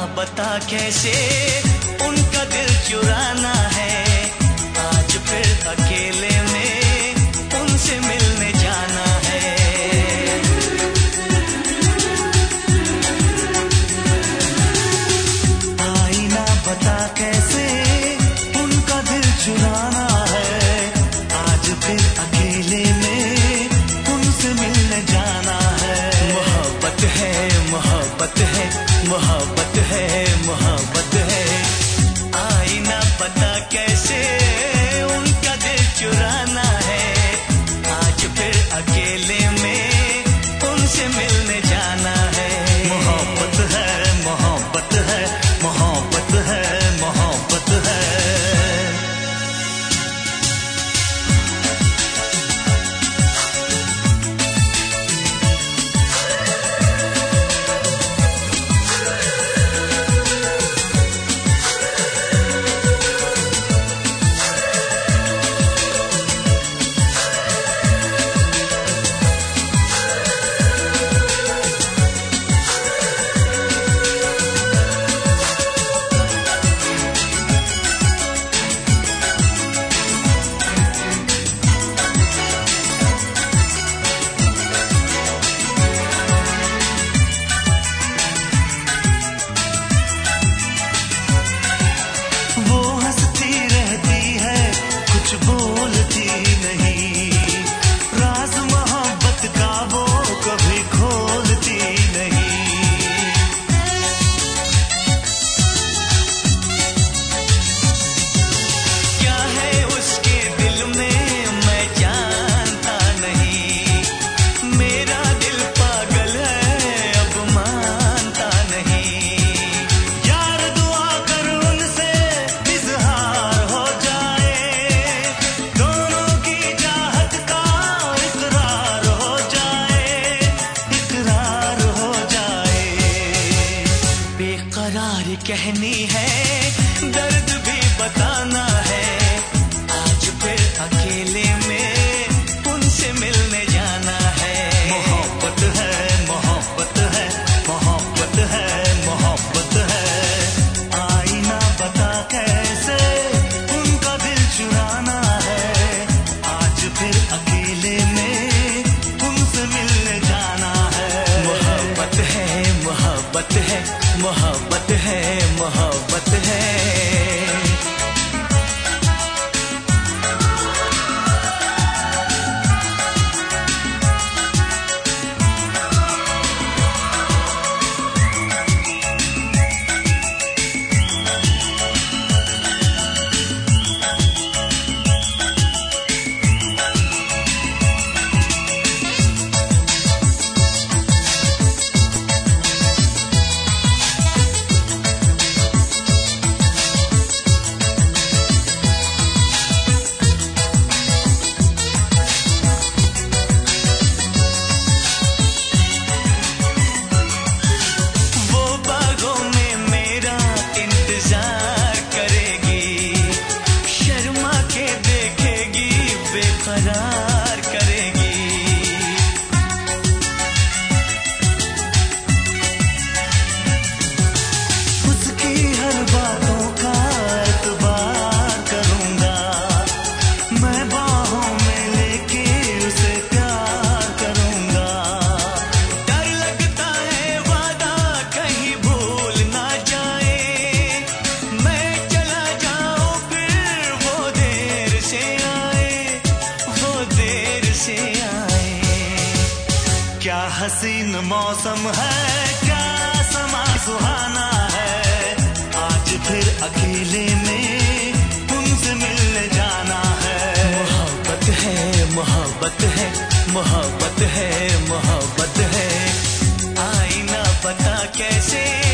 बता कैसे उनका दिल चुराना है। आज फिर अकेले में उनसे मिलने जाना है। आई ना बता कैसे उनका दिल चुराना है। आज फिर अकेले में उनसे मिलने जाना है। मोहब्बत है, मोहब्बत है, मोहब्बत है, मोहब्बत है। आई ना पता कैसे उनका दिल चुराना है। आज फिर अकेले में उनसे मिलने जाना है। मोहब्बत है, मोहब्बत है, मोहब्बत है, मोहब्बत है। बोलती नहीं, राज मोहब्बत का वो कभी खोलती नहीं। क्या है उसके दिल में मैं जानता नहीं। मेरा दिल पागल है अब मानता नहीं। यार दुआ कर उनसे इजहार हो जाए। बेकरार कहनी है, दर्द भी बताना है। आज फिर अकेले में उनसे मिलने जाना है। मोहब्बत है, मोहब्बत है, मोहब्बत है, मोहब्बत है। आई ना पता कैसे उनका दिल चुराना है। आज फिर अकेले में उनसे मिलने जाना है। मोहब्बत है, मोहब्बत है, मोहब्बत है, मोहब्बत है। करार करेगी। उसकी हर बातों का एतबार करूंगा। मैं बाहों में लेके उसे प्यार करूंगा। डर लगता है वादा कहीं भूल ना जाए। मैं चला जाऊं फिर वो देर से आए। क्या हसीन मौसम है, क्या समा सुहाना है। आज फिर अकेले में उनसे मिलने जाना है। मोहब्बत है, मोहब्बत है, मोहब्बत है, मोहब्बत है। आई ना पता कैसे